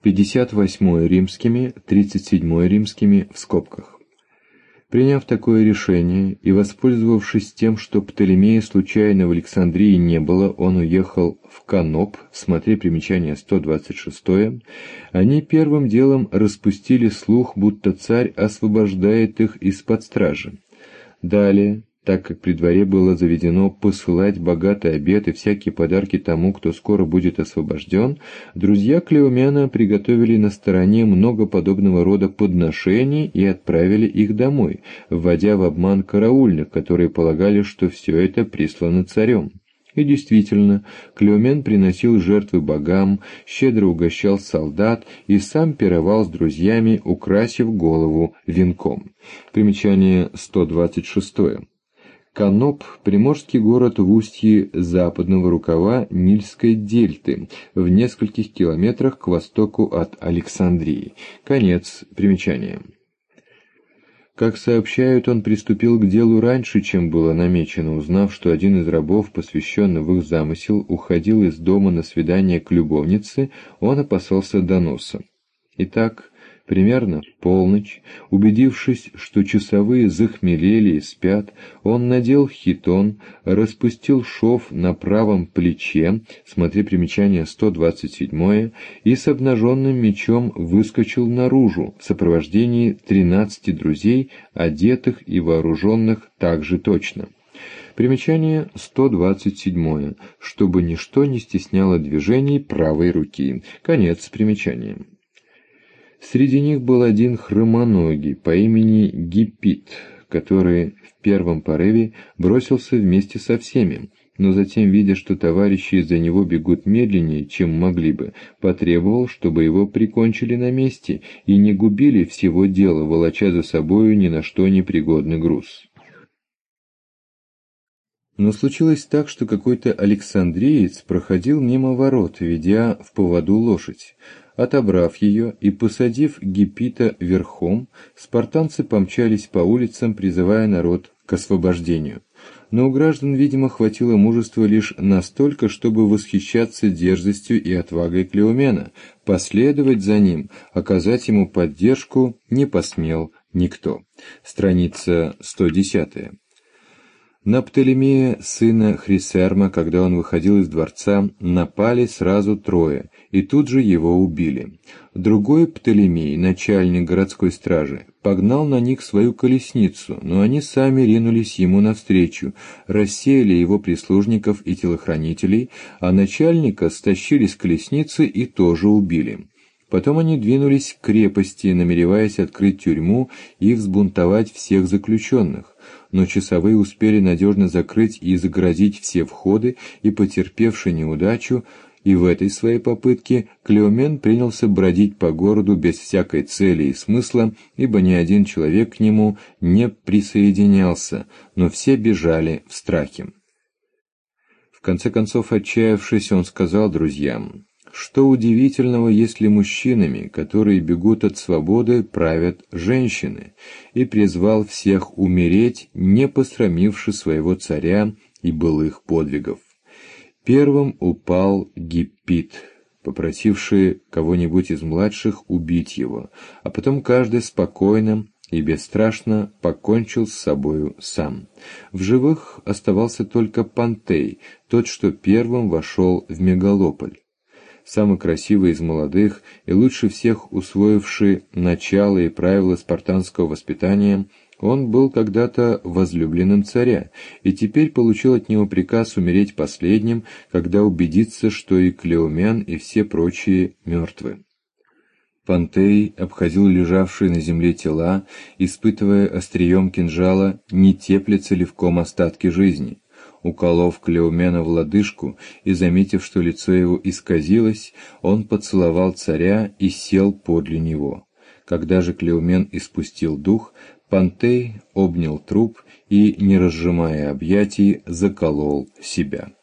58 римскими, 37 римскими в скобках. Приняв такое решение и воспользовавшись тем, что Птолемея случайно в Александрии не было, он уехал в Каноп, смотри примечание 126, они первым делом распустили слух, будто царь освобождает их из-под стражи. Далее, так как при дворе было заведено посылать богатый обед и всякие подарки тому, кто скоро будет освобожден, друзья Клеомена приготовили на стороне много подобного рода подношений и отправили их домой, вводя в обман караульных, которые полагали, что все это прислано царем. И действительно, Клеомен приносил жертвы богам, щедро угощал солдат и сам пировал с друзьями, украсив голову венком. Примечание 126. Каноп – приморский город в устье западного рукава Нильской дельты, в нескольких километрах к востоку от Александрии. Конец примечания. Как сообщают, он приступил к делу раньше, чем было намечено, узнав, что один из рабов, посвященный в их замысел, уходил из дома на свидание к любовнице, он опасался доноса. Итак, примерно в полночь, убедившись, что часовые захмелели и спят, он надел хитон, распустил шов на правом плече, смотри примечание 127, и с обнаженным мечом выскочил наружу в сопровождении 13 друзей, одетых и вооруженных так же точно. Примечание 127, чтобы ничто не стесняло движений правой руки. Конец примечания. Среди них был один хромоногий по имени Гиппит, который в первом порыве бросился вместе со всеми, но затем, видя, что товарищи из-за него бегут медленнее, чем могли бы, потребовал, чтобы его прикончили на месте и не губили всего дела, волоча за собою ни на что непригодный груз. Но случилось так, что какой-то александриец проходил мимо ворот, ведя в поводу лошадь. Отобрав ее и посадив Гиппита верхом, спартанцы помчались по улицам, призывая народ к освобождению. Но у граждан, видимо, хватило мужества лишь настолько, чтобы восхищаться дерзостью и отвагой Клеомена. Последовать за ним, оказать ему поддержку не посмел никто. Страница 110. На Птолемея, сына Хрисерма, когда он выходил из дворца, напали сразу трое, и тут же его убили. Другой Птолемей, начальник городской стражи, погнал на них свою колесницу, но они сами ринулись ему навстречу, рассеяли его прислужников и телохранителей, а начальника стащили с колесницы и тоже убили. Потом они двинулись к крепости, намереваясь открыть тюрьму и взбунтовать всех заключенных, но часовые успели надежно закрыть и загородить все входы, и, потерпевши неудачу, и в этой своей попытке Клеомен принялся бродить по городу без всякой цели и смысла, ибо ни один человек к нему не присоединялся, но все бежали в страхе. В конце концов, отчаявшись, он сказал друзьям: «Что удивительного, если мужчинами, которые бегут от свободы, правят женщины?» И призвал всех умереть, не посрамивши своего царя и былых подвигов. Первым упал Гиппит, попросивший кого-нибудь из младших убить его, а потом каждый спокойно и бесстрашно покончил с собою сам. В живых оставался только Пантей, тот, что первым вошел в Мегалополь. Самый красивый из молодых и лучше всех усвоивший начало и правила спартанского воспитания, он был когда-то возлюбленным царя, и теперь получил от него приказ умереть последним, когда убедится, что и Клеомен, и все прочие мертвы. Пантей обходил лежавшие на земле тела, испытывая острием кинжала, не теплятся ли в ком остатки жизни. Уколов Клеомена в лодыжку и заметив, что лицо его исказилось, он поцеловал царя и сел подле него. Когда же Клеомен испустил дух, Пантей обнял труп и, не разжимая объятий, заколол себя.